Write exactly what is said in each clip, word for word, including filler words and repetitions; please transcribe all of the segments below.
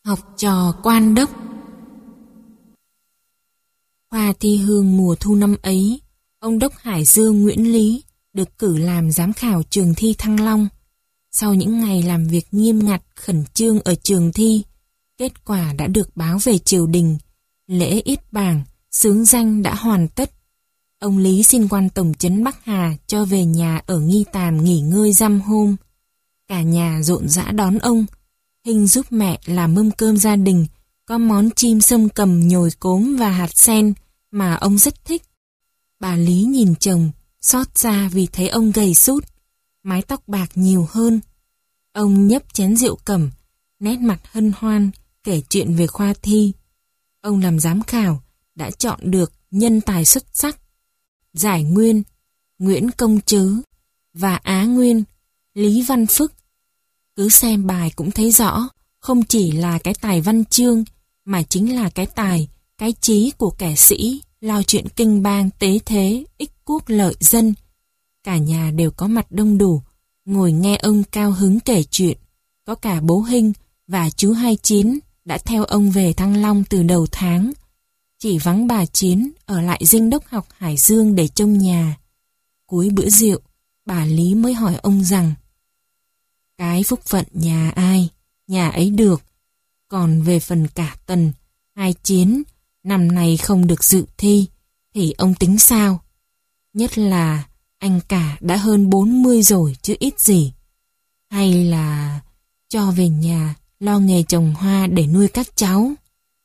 Học trò quan đốc. Khoa thi hương mùa thu năm ấy, ông đốc Hải Dương Nguyễn Lý được cử làm giám khảo trường thi Thăng Long. Sau những ngày làm việc nghiêm ngặt, khẩn trương ở trường thi, kết quả đã được báo về triều đình. Lễ yết bảng, xướng danh đã hoàn tất. Ông Lý xin quan tổng trấn Bắc Hà cho về nhà ở Nghi Tàm nghỉ ngơi dăm hôm. Cả nhà rộn rã đón ông. Hình giúp mẹ làm mâm cơm gia đình, có món chim sông cầm, nhồi cốm và hạt sen mà ông rất thích. Bà Lý nhìn chồng, xót xa vì thấy ông gầy sút, mái tóc bạc nhiều hơn. Ông nhấp chén rượu cẩm, nét mặt hân hoan, kể chuyện về khoa thi. Ông làm giám khảo, đã chọn được nhân tài xuất sắc. Giải nguyên, Nguyễn Công Trứ và Á nguyên, Lý Văn Phức. Cứ xem bài cũng thấy rõ, không chỉ là cái tài văn chương, mà chính là cái tài, cái trí của kẻ sĩ, lo chuyện kinh bang tế thế, ích quốc lợi dân. Cả nhà đều có mặt đông đủ, ngồi nghe ông cao hứng kể chuyện. Có cả bố Hinh và chú Hai Chiến đã theo ông về Thăng Long từ đầu tháng. Chỉ vắng bà Chiến ở lại dinh đốc học Hải Dương để trông nhà. Cuối bữa rượu, bà Lý mới hỏi ông rằng: cái phúc phận nhà ai, nhà ấy được. Còn về phần cả Tần, Hai Chiến, năm nay không được dự thi, thì ông tính sao? Nhất là anh cả đã hơn bốn mươi rồi chứ ít gì. Hay là cho về nhà lo nghề trồng hoa để nuôi các cháu?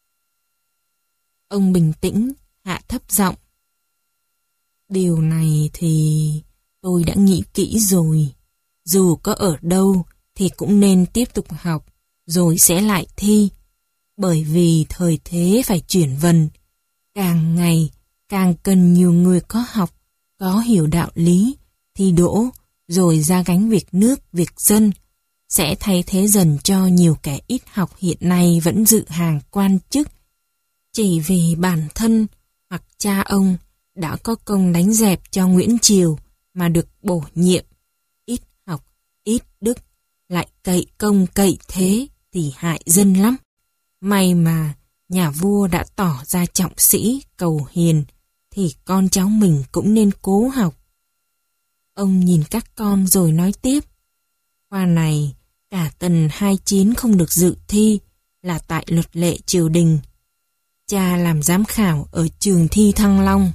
Ông bình tĩnh, hạ thấp giọng: điều này thì tôi đã nghĩ kỹ rồi. Dù có ở đâu thì cũng nên tiếp tục học, rồi sẽ lại thi. Bởi vì thời thế phải chuyển vần. Càng ngày càng cần nhiều người có học, có hiểu đạo lý, thi đỗ, rồi ra gánh việc nước, việc dân. Sẽ thay thế dần cho nhiều kẻ ít học hiện nay vẫn dự hàng quan chức. Chỉ vì bản thân hoặc cha ông đã có công đánh dẹp cho Nguyễn Triều mà được bổ nhiệm. Ít học, ít đức, lại cậy công cậy thế thì hại dân lắm. May mà nhà vua đã tỏ ra trọng sĩ, cầu hiền, thì con cháu mình cũng nên cố học. Ông nhìn các con rồi nói tiếp: khoa này cả Tần Hai Chiến không được dự thi là tại luật lệ triều đình. Cha làm giám khảo ở trường thi Thăng Long,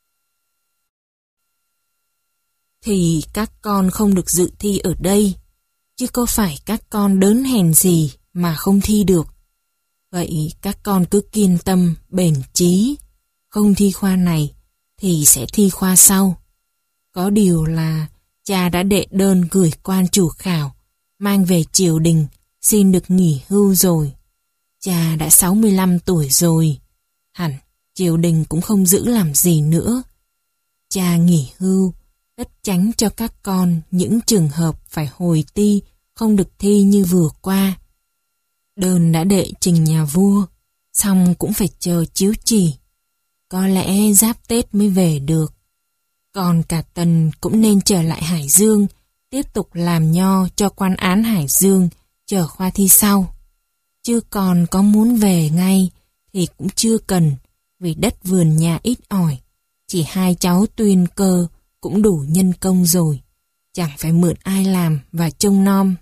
thì các con không được dự thi ở đây, chứ có phải các con đớn hèn gì mà không thi được. Vậy các con cứ kiên tâm, bền chí, không thi khoa này thì sẽ thi khoa sau. Có điều là cha đã đệ đơn gửi quan chủ khảo, mang về triều đình, xin được nghỉ hưu rồi. Cha đã sáu mươi lăm tuổi rồi, hẳn triều đình cũng không giữ làm gì nữa. Cha nghỉ hưu, tất tránh cho các con những trường hợp phải hồi ti, không được thi như vừa qua. Đơn đã đệ trình nhà vua, xong cũng phải chờ chiếu chỉ. Có lẽ giáp Tết mới về được. Còn cả Tần cũng nên trở lại Hải Dương, tiếp tục làm nho cho quan án Hải Dương, chờ khoa thi sau. Chứ còn có muốn về ngay thì cũng chưa cần, vì đất vườn nhà ít ỏi. Chỉ hai cháu Tuyên Cơ cũng đủ nhân công rồi, chẳng phải mượn ai làm và trông nom.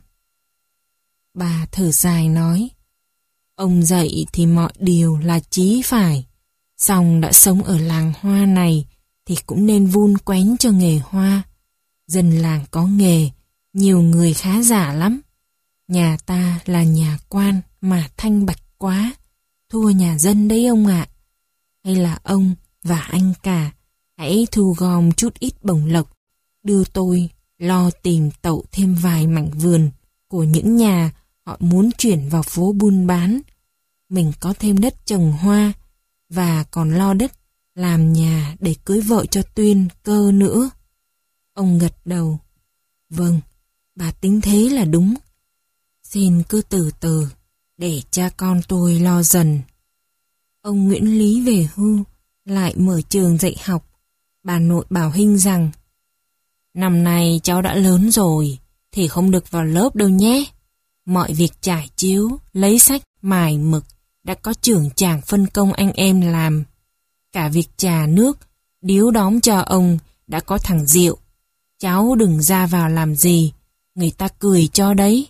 Bà thở dài nói: ông dạy thì mọi điều là chí phải, song đã sống ở làng hoa này thì cũng nên vun quén cho nghề hoa. Dân làng có nghề, nhiều người khá giả lắm. Nhà ta là nhà quan mà thanh bạch quá, thua nhà dân đấy ông ạ. Hay là ông và anh cả hãy thu gom chút ít bổng lộc, đưa tôi lo tìm tậu thêm vài mảnh vườn của những nhà họ muốn chuyển vào phố buôn bán. Mình có thêm đất trồng hoa, và còn lo đất làm nhà để cưới vợ cho Tuyên Cơ nữa. Ông gật đầu: vâng, bà tính thế là đúng. Xin cứ từ từ, để cha con tôi lo dần. Ông Nguyễn Lý về hưu, lại mở trường dạy học. Bà nội bảo Hinh rằng: năm nay cháu đã lớn rồi, thì không được vào lớp đâu nhé. Mọi việc trải chiếu, lấy sách, mài mực đã có trưởng chàng phân công anh em làm. Cả việc trà nước, điếu đóm cho ông đã có thằng Diệu. Cháu đừng ra vào làm gì, người ta cười cho đấy.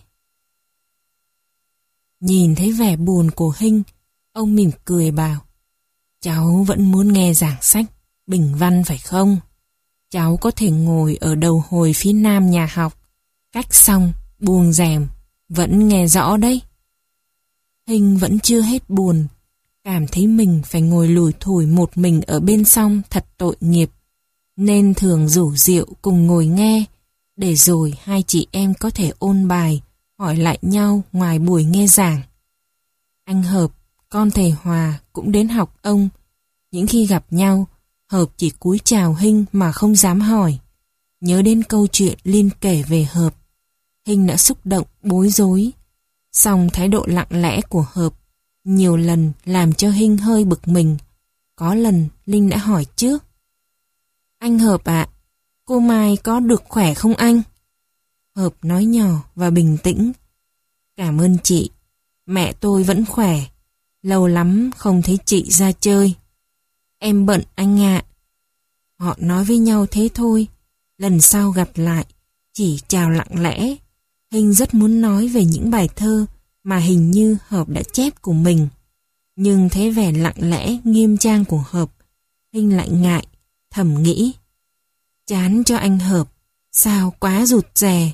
Nhìn thấy vẻ buồn của Hinh, ông mỉm cười bảo, cháu vẫn muốn nghe giảng sách, bình văn phải không? Cháu có thể ngồi ở đầu hồi phía nam nhà học, cách xong, buông rèm, vẫn nghe rõ đấy. Hinh vẫn chưa hết buồn, cảm thấy mình phải ngồi lủi thủi một mình ở bên song thật tội nghiệp, nên thường rủ Diệu cùng ngồi nghe, để rồi hai chị em có thể ôn bài, hỏi lại nhau ngoài buổi nghe giảng. Anh Hợp, con thầy Hòa cũng đến học ông. Những khi gặp nhau, Hợp chỉ cúi chào Hinh mà không dám hỏi. Nhớ đến câu chuyện Liên kể về Hợp, Hinh đã xúc động bối rối. Song thái độ lặng lẽ của Hợp nhiều lần làm cho Hinh hơi bực mình. Có lần Linh đã hỏi trước, anh Hợp ạ, cô Mai có được khỏe không anh? Hợp nói nhỏ và bình tĩnh, cảm ơn chị, mẹ tôi vẫn khỏe, lâu lắm không thấy chị ra chơi. Em bận anh ạ. Họ nói với nhau thế thôi, lần sau gặp lại, chỉ chào lặng lẽ. Hinh rất muốn nói về những bài thơ mà hình như Hợp đã chép của mình. Nhưng thấy vẻ lặng lẽ nghiêm trang của Hợp, Hinh lại ngại, thầm nghĩ. Chán cho anh Hợp, sao quá rụt rè.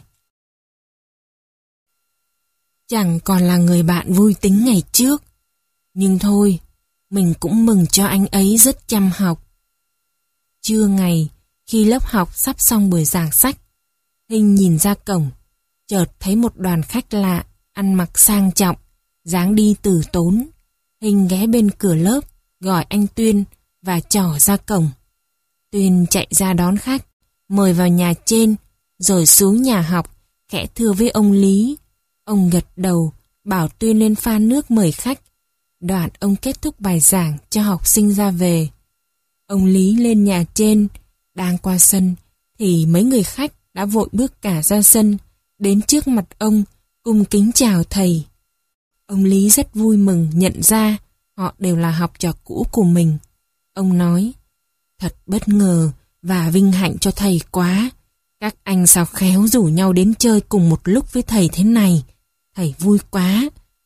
Chẳng còn là người bạn vui tính ngày trước. Nhưng thôi, mình cũng mừng cho anh ấy rất chăm học. Trưa ngày, khi lớp học sắp xong buổi giảng sách, Hinh nhìn ra cổng, chợt thấy một đoàn khách lạ, ăn mặc sang trọng, dáng đi từ tốn. Hinh ghé bên cửa lớp, gọi anh Tuyên và trỏ ra cổng. Tuyên chạy ra đón khách, mời vào nhà trên, rồi xuống nhà học, khẽ thưa với ông Lý. Ông gật đầu, bảo Tuyên lên pha nước mời khách. Đoạn ông kết thúc bài giảng cho học sinh ra về. Ông Lý lên nhà trên, đang qua sân, thì mấy người khách đã vội bước cả ra sân, đến trước mặt ông, cung kính chào thầy. Ông Lý rất vui mừng nhận ra họ đều là học trò cũ của mình. Ông nói, thật bất ngờ và vinh hạnh cho thầy quá. Các anh sao khéo rủ nhau đến chơi cùng một lúc với thầy thế này. Thầy vui quá.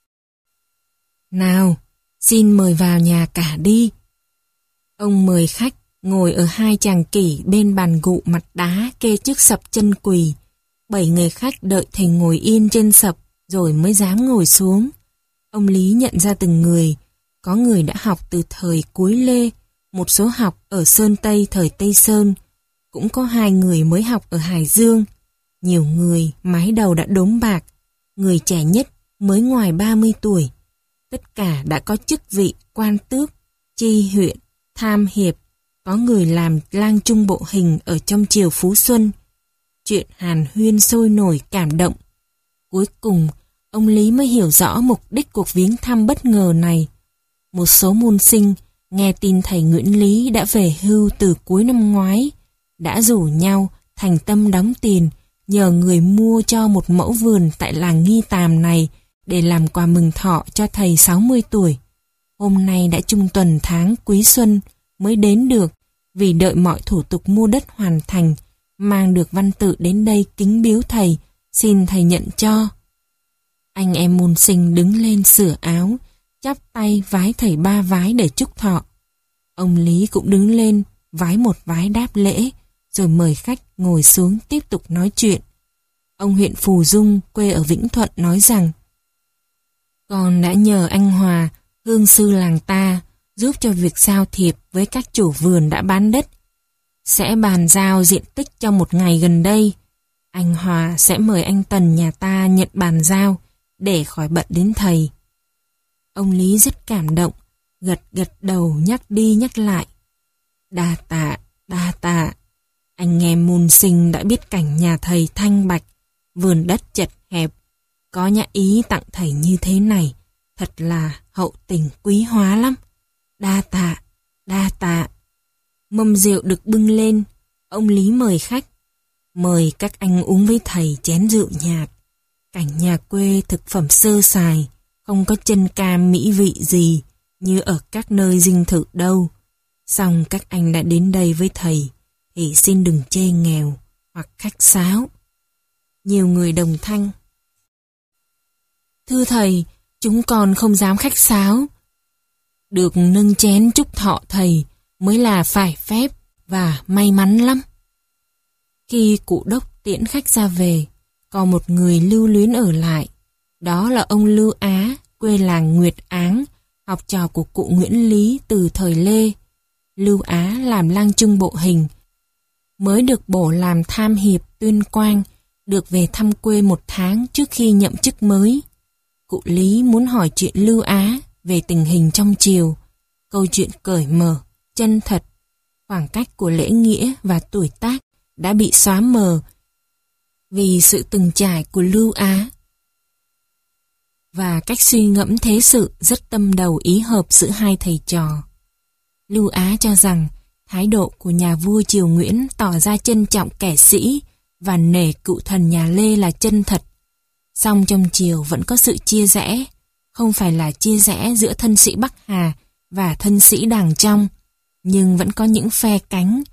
Nào, xin mời vào nhà cả đi. Ông mời khách ngồi ở hai chàng kỷ bên bàn gụ mặt đá kê trước sập chân quỳ. Bảy người khách đợi thầy ngồi yên trên sập rồi mới dám ngồi xuống. Ông Lý nhận ra từng người. Có người đã học từ thời cuối Lê, một số học ở Sơn Tây thời Tây Sơn. Cũng có hai người mới học ở Hải Dương. Nhiều người mái đầu đã đốm bạc. Người trẻ nhất mới ngoài ba mươi tuổi. Tất cả đã có chức vị quan tước, tri huyện, tham hiệp. Có người làm lang trung bộ hình ở trong triều Phú Xuân. Chuyện hàn huyên sôi nổi cảm động. Cuối cùng, ông Lý mới hiểu rõ mục đích cuộc viếng thăm bất ngờ này. Một số môn sinh nghe tin thầy Nguyễn Lý đã về hưu từ cuối năm ngoái, đã rủ nhau thành tâm đóng tiền nhờ người mua cho một mẫu vườn tại làng Nghi Tàm này để làm quà mừng thọ cho thầy sáu mươi tuổi. Hôm nay đã trung tuần tháng Quý Xuân mới đến được, vì đợi mọi thủ tục mua đất hoàn thành, mang được văn tự đến đây kính biếu thầy, xin thầy nhận cho. Anh em môn sinh đứng lên sửa áo, chắp tay vái thầy ba vái để chúc thọ. Ông Lý cũng đứng lên, vái một vái đáp lễ, rồi mời khách ngồi xuống tiếp tục nói chuyện. Ông huyện Phù Dung, quê ở Vĩnh Thuận nói rằng, con đã nhờ anh Hòa, hương sư làng ta, giúp cho việc giao thiệp với các chủ vườn đã bán đất. Sẽ bàn giao diện tích cho một ngày gần đây. Anh Hòa sẽ mời anh Tần nhà ta nhận bàn giao, để khỏi bận đến thầy. Ông Lý rất cảm động, gật gật đầu nhắc đi nhắc lại. Đa tạ, đa tạ. Anh em môn sinh đã biết cảnh nhà thầy thanh bạch, vườn đất chật hẹp, có nhã ý tặng thầy như thế này, thật là hậu tình quý hóa lắm. Đa tạ, đa tạ. Mâm rượu được bưng lên, ông Lý mời khách. Mời các anh uống với thầy chén rượu nhạt. Cảnh nhà quê thực phẩm sơ sài, không có chân cam mỹ vị gì như ở các nơi dinh thự đâu. Song các anh đã đến đây với thầy thì xin đừng chê nghèo hoặc khách sáo. Nhiều người đồng thanh: Thưa thầy, chúng con không dám khách sáo. Được nâng chén chúc thọ thầy mới là phải phép và may mắn lắm. Khi cụ đốc tiễn khách ra về, còn một người lưu luyến ở lại. Đó là ông Lưu Á, quê làng Nguyệt Áng, học trò của cụ Nguyễn Lý từ thời Lê. Lưu Á làm lang trung bộ hình, mới được bổ làm tham hiệp Tuyên Quang, được về thăm quê một tháng trước khi nhậm chức mới. Cụ Lý muốn hỏi chuyện Lưu Á về tình hình trong triều, câu chuyện cởi mở, chân thật. Khoảng cách của lễ nghĩa và tuổi tác đã bị xóa mờ vì sự từng trải của Lưu Á, và cách suy ngẫm thế sự rất tâm đầu ý hợp giữa hai thầy trò. Lưu Á cho rằng thái độ của nhà vua triều Nguyễn tỏ ra trân trọng kẻ sĩ và nể cựu thần nhà Lê là chân thật. Song trong triều vẫn có sự chia rẽ, không phải là chia rẽ giữa thân sĩ Bắc Hà và thân sĩ Đàng Trong, nhưng vẫn có những phe cánh,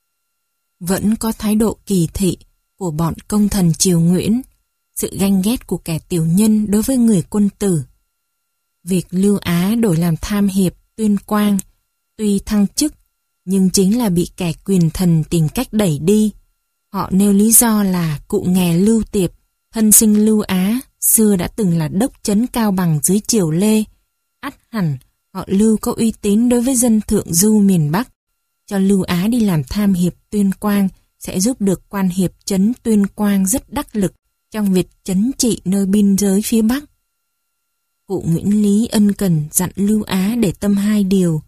vẫn có thái độ kỳ thị của bọn công thần triều Nguyễn, sự ganh ghét của kẻ tiểu nhân đối với người quân tử. Việc Lưu Á đổi làm tham hiệp Tuyên Quang, tuy thăng chức, nhưng chính là bị kẻ quyền thần tìm cách đẩy đi. Họ nêu lý do là cụ nghè Lưu Tiệp, thân sinh Lưu Á, xưa đã từng là đốc trấn Cao Bằng dưới triều Lê. Ắt hẳn, họ Lưu có uy tín đối với dân thượng du miền Bắc. Cho Lưu Á đi làm tham hiệp Tuyên Quang sẽ giúp được quan hiệp trấn Tuyên Quang rất đắc lực trong việc trấn trị nơi biên giới phía Bắc. Cụ Nguyễn Lý ân cần dặn Lưu Á để tâm hai điều: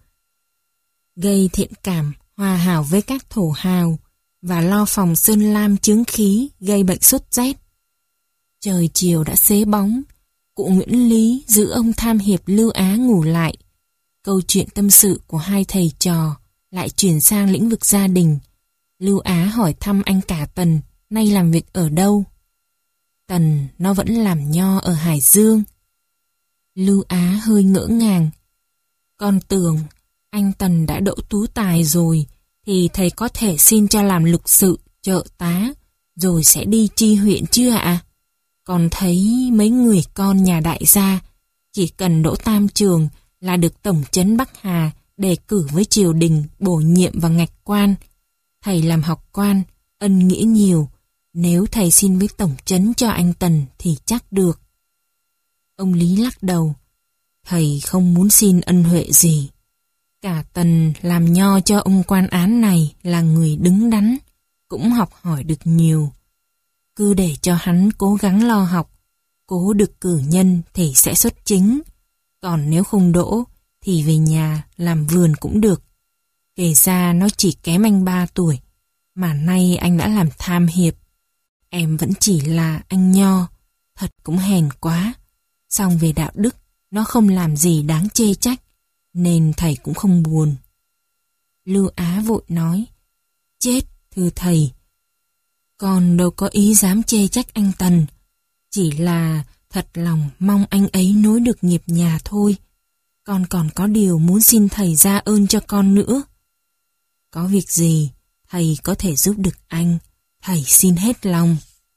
gây thiện cảm, hòa hảo với các thổ hào, và lo phòng sơn lam chướng khí gây bệnh sốt rét. Trời chiều đã xế bóng, cụ Nguyễn Lý giữ ông tham hiệp Lưu Á ngủ lại. Câu chuyện tâm sự của hai thầy trò lại chuyển sang lĩnh vực gia đình. Lưu Á hỏi thăm anh cả Tần nay làm việc ở đâu. Tần nó vẫn làm nho ở Hải Dương. Lưu Á hơi ngỡ ngàng. Con tưởng anh Tần đã đỗ tú tài rồi thì thầy có thể xin cho làm lục sự, trợ tá, rồi sẽ đi chi huyện chứ ạ? Còn thấy mấy người con nhà đại gia chỉ cần đỗ tam trường là được tổng trấn Bắc Hà đề cử với triều đình bổ nhiệm vào ngạch quan. Thầy làm học quan, ân nghĩa nhiều, nếu thầy xin với tổng trấn cho anh Tần thì chắc được. Ông Lý lắc đầu. Thầy không muốn xin ân huệ gì. Cả Tần làm nho cho ông quan án này là người đứng đắn, cũng học hỏi được nhiều. Cứ để cho hắn cố gắng lo học, cố được cử nhân thì sẽ xuất chính. Còn nếu không đỗ thì về nhà làm vườn cũng được. Kể ra nó chỉ kém anh ba tuổi, mà nay anh đã làm tham hiệp. Em vẫn chỉ là anh nho, thật cũng hèn quá. Song về đạo đức, nó không làm gì đáng chê trách, nên thầy cũng không buồn. Lưu Á vội nói, chết, thưa thầy, con đâu có ý dám chê trách anh Tần, chỉ là thật lòng mong anh ấy nối được nghiệp nhà thôi. Con còn có điều muốn xin thầy ra ơn cho con nữa. Có việc gì, thầy có thể giúp được anh, thầy xin hết lòng.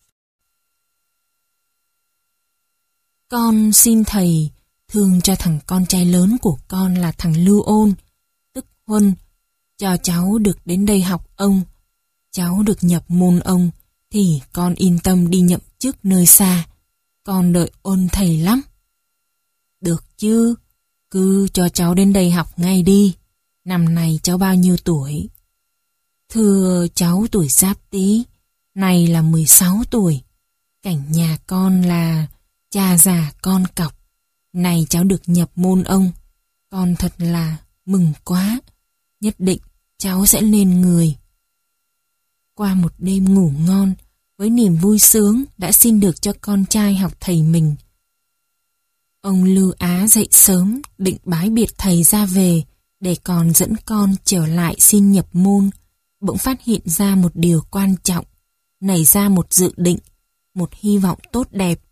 Con xin thầy thương cho thằng con trai lớn của con là thằng Lưu Ôn, tức Huân, cho cháu được đến đây học ông. Cháu được nhập môn ông thì con yên tâm đi nhậm chức nơi xa. Con đợi ôn thầy lắm. Được chứ, cứ cho cháu đến đây học ngay đi. Năm nay cháu bao nhiêu tuổi? Thưa cháu tuổi Giáp Tý, này là mười sáu tuổi. Cảnh nhà con là cha già con cọc. Này cháu được nhập môn ông, con thật là mừng quá. Nhất định cháu sẽ lên người. Qua một đêm ngủ ngon, với niềm vui sướng đã xin được cho con trai học thầy mình, ông Lưu Á dậy sớm định bái biệt thầy ra về để còn dẫn con trở lại xin nhập môn. Bỗng phát hiện ra một điều quan trọng, nảy ra một dự định, một hy vọng tốt đẹp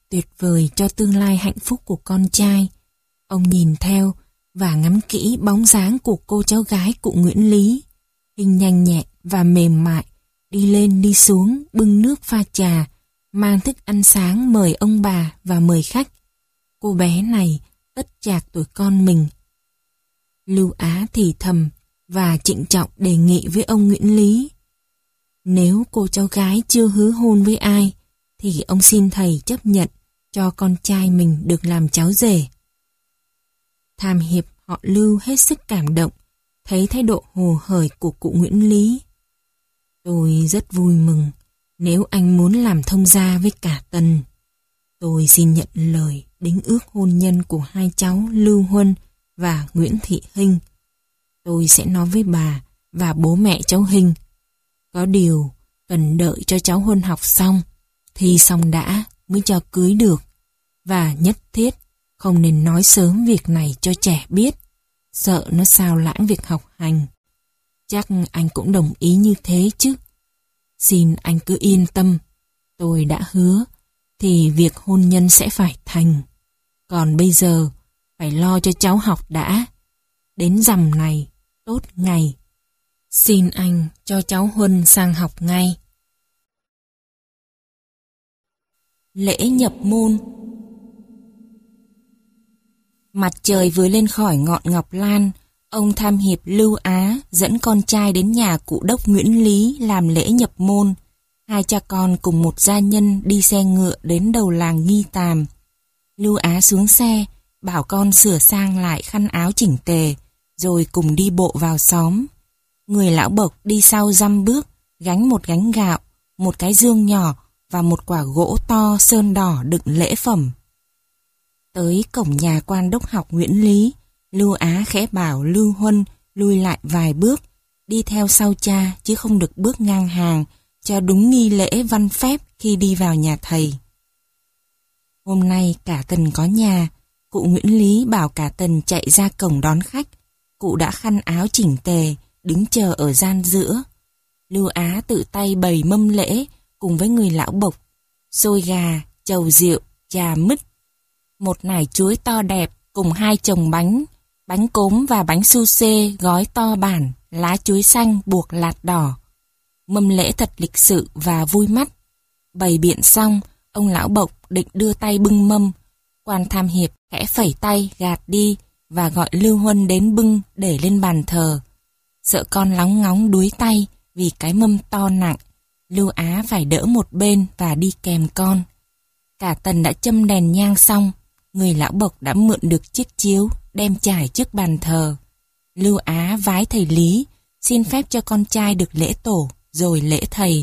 tuyệt vời cho tương lai hạnh phúc của con trai. Ông nhìn theo và ngắm kỹ bóng dáng của cô cháu gái cụ Nguyễn Lý, hình nhanh nhẹn và mềm mại, đi lên đi xuống bưng nước pha trà, mang thức ăn sáng mời ông bà và mời khách. Cô bé này tất chạc tuổi con mình. Lưu Á thì thầm và trịnh trọng đề nghị với ông Nguyễn Lý. Nếu cô cháu gái chưa hứa hôn với ai, thì ông xin thầy chấp nhận cho con trai mình được làm cháu rể. Tham hiệp họ Lưu hết sức cảm động, thấy thái độ hồ hởi của cụ Nguyễn Lý. Tôi rất vui mừng nếu anh muốn làm thông gia với cả Tần. Tôi xin nhận lời đính ước hôn nhân của hai cháu Lưu Huân và Nguyễn Thị Hinh. Tôi sẽ nói với bà và bố mẹ cháu Hinh. Có điều cần đợi cho cháu Huân học xong, thi xong đã mới cho cưới được. Và nhất thiết không nên nói sớm việc này cho trẻ biết, sợ nó sao lãng việc học hành. Chắc anh cũng đồng ý như thế chứ. Xin anh cứ yên tâm, tôi đã hứa, thì việc hôn nhân sẽ phải thành. Còn bây giờ, phải lo cho cháu học đã. Đến rằm này, tốt ngày. Xin anh cho cháu Huân sang học ngay. Lễ nhập môn. Mặt trời vừa lên khỏi ngọn ngọc lan, ông tham hiệp Lưu Á dẫn con trai đến nhà cụ đốc Nguyễn Lý làm lễ nhập môn. Hai cha con cùng một gia nhân đi xe ngựa đến đầu làng Nghi Tàm. Lưu Á xuống xe, bảo con sửa sang lại khăn áo chỉnh tề, rồi cùng đi bộ vào xóm. Người lão bộc đi sau dăm bước, gánh một gánh gạo, một cái dương nhỏ và một quả gỗ to sơn đỏ đựng lễ phẩm. Tới cổng nhà quan đốc học Nguyễn Lý, Lưu Á khẽ bảo Lưu Huân lui lại vài bước, đi theo sau cha chứ không được bước ngang hàng, cho đúng nghi lễ văn phép khi đi vào nhà thầy. Hôm nay cả Tần có nhà, cụ Nguyễn Lý bảo cả Tần chạy ra cổng đón khách. Cụ đã khăn áo chỉnh tề, đứng chờ ở gian giữa. Lưu Á tự tay bày mâm lễ cùng với người lão bộc, xôi gà, chầu rượu, trà mứt, một nải chuối to đẹp cùng hai chồng bánh, bánh cốm và bánh su xê gói to bản, lá chuối xanh buộc lạt đỏ. Mâm lễ thật lịch sự và vui mắt. Bày biện xong, ông lão bộc định đưa tay bưng mâm. Quan tham hiệp khẽ phẩy tay gạt đi và gọi Lưu Huân đến bưng để lên bàn thờ. Sợ con lóng ngóng đuối tay vì cái mâm to nặng, Lưu Á phải đỡ một bên và đi kèm con. Cả Tần đã châm đèn nhang xong, người lão bộc đã mượn được chiếc chiếu đem trải trước bàn thờ. Lưu Á vái thầy Lý, xin phép cho con trai được lễ tổ rồi lễ thầy.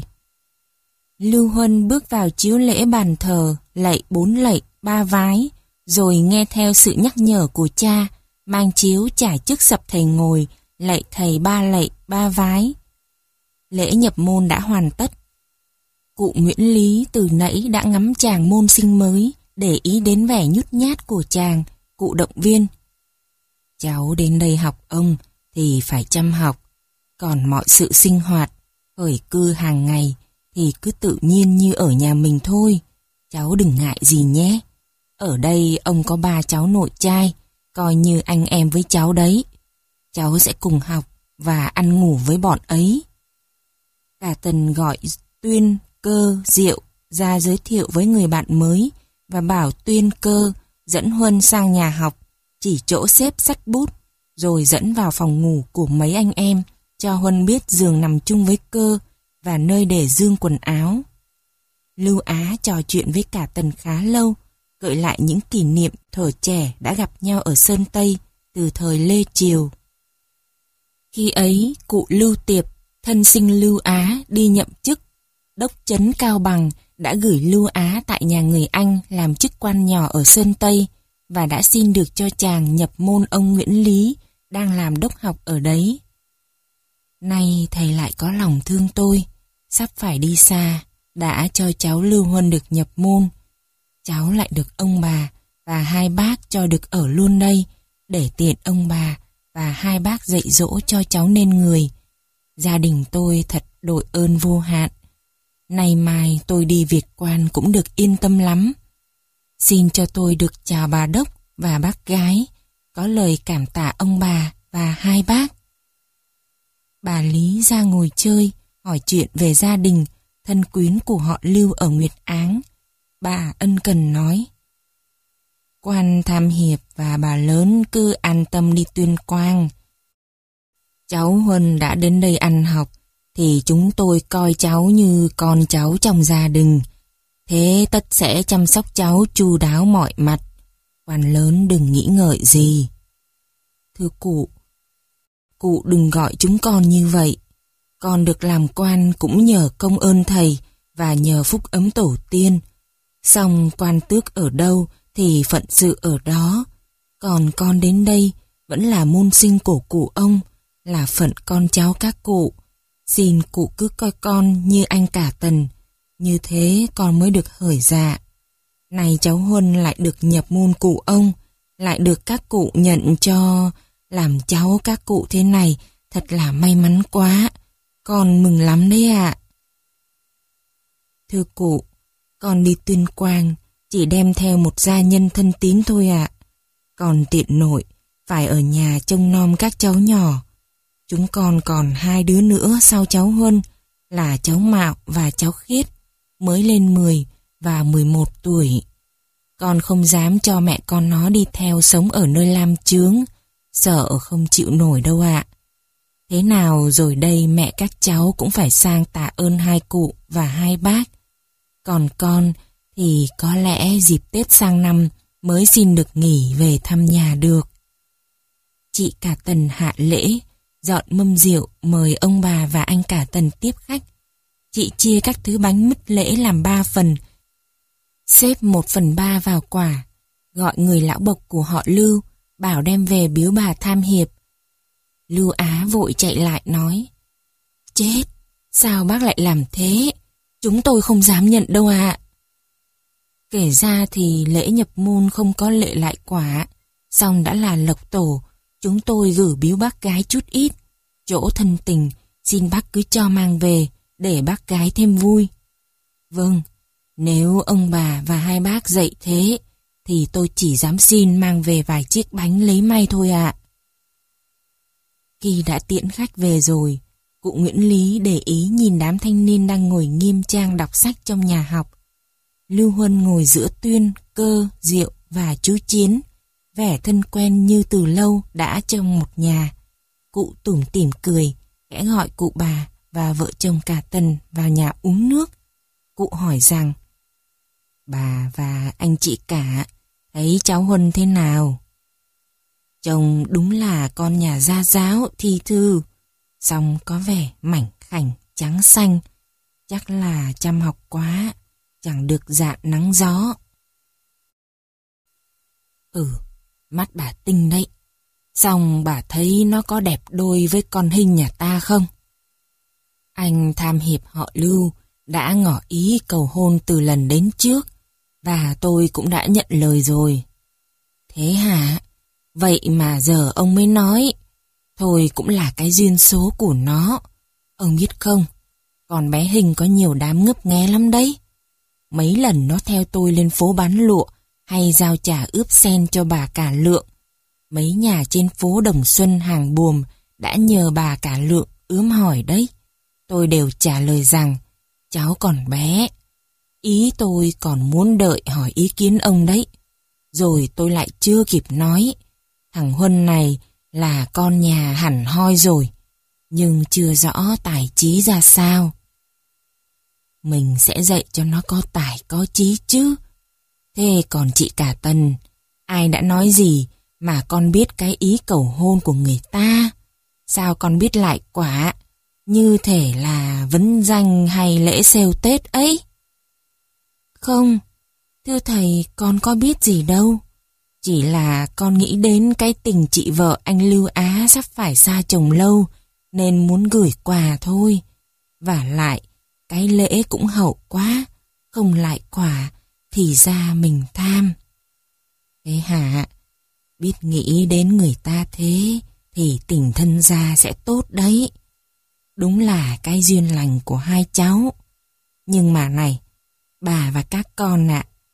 Lưu Huân bước vào chiếu lễ bàn thờ, lạy bốn lạy, ba vái, rồi nghe theo sự nhắc nhở của cha, mang chiếu trải trước sập thầy ngồi, lạy thầy ba lạy, ba vái. Lễ nhập môn đã hoàn tất. Cụ Nguyễn Lý từ nãy đã ngắm chàng môn sinh mới, để ý đến vẻ nhút nhát của chàng. Cụ động viên: cháu đến đây học ông thì phải chăm học, còn mọi sự sinh hoạt, khởi cư hàng ngày thì cứ tự nhiên như ở nhà mình thôi. Cháu đừng ngại gì nhé. Ở đây ông có ba cháu nội trai, coi như anh em với cháu đấy. Cháu sẽ cùng học và ăn ngủ với bọn ấy. Cả Tần gọi Tuyên, Cơ, Diệu ra giới thiệu với người bạn mới và bảo Tuyên, Cơ dẫn Huân sang nhà học, chỉ chỗ xếp sách bút, rồi dẫn vào phòng ngủ của mấy anh em, cho Huân biết giường nằm chung với Cơ và nơi để giương quần áo. Lưu Á trò chuyện với cả Tần khá lâu, gợi lại những kỷ niệm thuở trẻ đã gặp nhau ở Sơn Tây từ thời Lê Triều. Khi ấy, cụ Lưu Tiệp, thân sinh Lưu Á, đi nhậm chức đốc trấn Cao Bằng, đã gửi Lưu Á tại nhà người Anh làm chức quan nhỏ ở Sơn Tây và đã xin được cho chàng nhập môn ông Nguyễn Lý, đang làm đốc học ở đấy. Nay thầy lại có lòng thương tôi, sắp phải đi xa, đã cho cháu Lưu Huân được nhập môn. Cháu lại được ông bà và hai bác cho được ở luôn đây, để tiện ông bà và hai bác dạy dỗ cho cháu nên người. Gia đình tôi thật đội ơn vô hạn. Nay mai tôi đi việc quan cũng được yên tâm lắm. xin cho tôi được chào bà Đốc và bác gái, có lời cảm tạ ông bà và hai bác. Bà Lý ra ngồi chơi, hỏi chuyện về gia đình, thân quyến của họ Lưu ở Nguyệt Áng. Bà ân cần nói: Quan Tham Hiệp và bà lớn cứ an tâm đi tuyên quang. Cháu Huân đã đến đây ăn học, thì chúng tôi coi cháu như con cháu trong gia đình. Thế tất sẽ chăm sóc cháu chu đáo mọi mặt. Quan lớn đừng nghĩ ngợi gì. Thưa cụ, cụ đừng gọi chúng con như vậy. Con được làm quan cũng nhờ công ơn thầy và nhờ phúc ấm tổ tiên. Song quan tước ở đâu thì phận sự ở đó. Còn con đến đây vẫn là môn sinh của cụ ông, là phận con cháu các cụ. Xin cụ cứ coi con như anh cả Tần, như thế con mới được hởi dạ. Này cháu Huân lại được nhập môn cụ ông, lại được các cụ nhận cho làm cháu các cụ thế này, thật là may mắn quá. Con mừng lắm đấy ạ. Thưa cụ, con đi tuyên quang chỉ đem theo một gia nhân thân tín thôi ạ. Còn tiện nội phải ở nhà trông nom các cháu nhỏ. Chúng con còn hai đứa nữa sau cháu Huân, là cháu Mạo và cháu Khiết, mới lên mười và mười một tuổi. Con không dám cho mẹ con nó đi theo sống ở nơi lam chướng, sợ không chịu nổi đâu ạ. Thế nào rồi đây mẹ các cháu cũng phải sang tạ ơn hai cụ và hai bác. Còn con thì có lẽ dịp Tết sang năm mới xin được nghỉ về thăm nhà được. Chị cả Tần hạ lễ, dọn mâm rượu mời ông bà và anh cả Tần tiếp khách. Chị chia các thứ bánh mứt lễ làm ba phần, xếp một phần ba vào quả, gọi người lão bộc của họ Lưu, bảo đem về biếu bà Tham Hiệp. Lưu Á vội chạy lại nói: Chết, sao bác lại làm thế? Chúng tôi không dám nhận đâu ạ. Kể ra thì lễ nhập môn không có lệ lại quả, song đã là lộc tổ, chúng tôi gửi biếu bác gái chút ít. Chỗ thân tình, xin bác cứ cho mang về, để bác gái thêm vui. Vâng, nếu ông bà và hai bác dạy thế, thì tôi chỉ dám xin mang về vài chiếc bánh lấy may thôi ạ. Khi đã tiễn khách về rồi, cụ Nguyễn Lý để ý nhìn đám thanh niên đang ngồi nghiêm trang đọc sách trong nhà học. Lưu Huân ngồi giữa Tuyên, Cơ, Diệu và chú Chiến, vẻ thân quen như từ lâu đã trong một nhà. Cụ tủm tỉm cười, khẽ gọi cụ bà và vợ chồng cả Tần vào nhà uống nước. Cụ hỏi rằng: Bà và anh chị cả thấy cháu Huân thế nào? Chồng đúng là con nhà gia giáo thi thư, song có vẻ mảnh khảnh trắng xanh, chắc là chăm học quá, chẳng được dạ nắng gió. Ừ, mắt bà tinh đấy. Xong bà thấy nó có đẹp đôi với con Hinh nhà ta không? Anh Tham Hiệp họ Lưu đã ngỏ ý cầu hôn từ lần đến trước, và tôi cũng đã nhận lời rồi. Thế hả? Vậy mà giờ ông mới nói. Thôi cũng là cái duyên số của nó. Ông biết không, con bé Hinh có nhiều đám ngấp nghé lắm đấy. Mấy lần nó theo tôi lên phố bán lụa hay giao trà ướp sen cho bà cả Lượng. Mấy nhà trên phố Đồng Xuân hàng buồm đã nhờ bà cả Lượng ướm hỏi đấy. Tôi đều trả lời rằng cháu còn bé. Ý tôi còn muốn đợi hỏi ý kiến ông đấy. Rồi tôi lại chưa kịp nói. Thằng Huân này là con nhà hẳn hoi rồi, nhưng chưa rõ tài trí ra sao. Mình sẽ dạy cho nó có tài có trí chứ. Thế còn chị cả Tần, ai đã nói gì mà con biết cái ý cầu hôn của người ta? Sao con biết lại quả, như thể là vấn danh hay lễ sale Tết ấy? Không, thưa thầy, con có biết gì đâu. Chỉ là con nghĩ đến cái tình chị vợ anh Lưu Á sắp phải xa chồng lâu, nên muốn gửi quà thôi. Và lại, cái lễ cũng hậu quá, không lại quà, thì ra mình tham. Thế hả? Biết nghĩ đến người ta thế, thì tình thân gia sẽ tốt đấy. Đúng là cái duyên lành của hai cháu. Nhưng mà này, bà và các con ạ,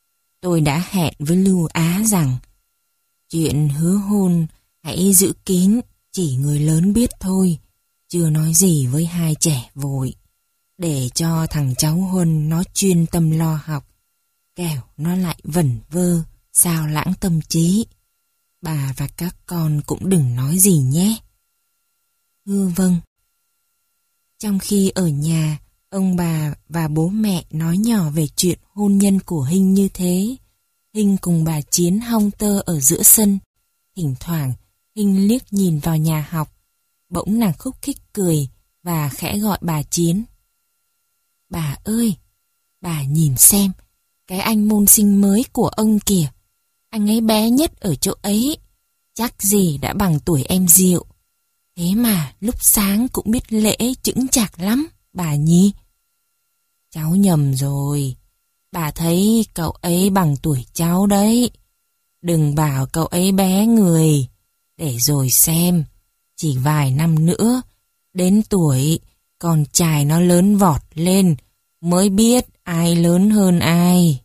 tôi đã hẹn với Lưu Á rằng chuyện hứa hôn hãy giữ kín, chỉ người lớn biết thôi, chưa nói gì với hai trẻ vội, để cho thằng cháu Huân nó chuyên tâm lo học, kẻo nó lại vẩn vơ, sao lãng tâm trí. Bà và các con cũng đừng nói gì nhé. Thưa vâng. Trong khi ở nhà, ông bà và bố mẹ nói nhỏ về chuyện hôn nhân của Hinh như thế, Hinh cùng bà Chiến hong tơ ở giữa sân. Thỉnh thoảng, Hinh liếc nhìn vào nhà học, bỗng nàng khúc khích cười và khẽ gọi bà Chiến. Bà ơi, bà nhìn xem, cái anh môn sinh mới của ông kìa, anh ấy bé nhất ở chỗ ấy, chắc gì đã bằng tuổi em Diệu. Thế mà lúc sáng cũng biết lễ chững chạc lắm, bà nhỉ? Cháu nhầm rồi, bà thấy cậu ấy bằng tuổi cháu đấy. Đừng bảo cậu ấy bé người, để rồi xem, chỉ vài năm nữa, đến tuổi con trai nó lớn vọt lên, mới biết ai lớn hơn ai.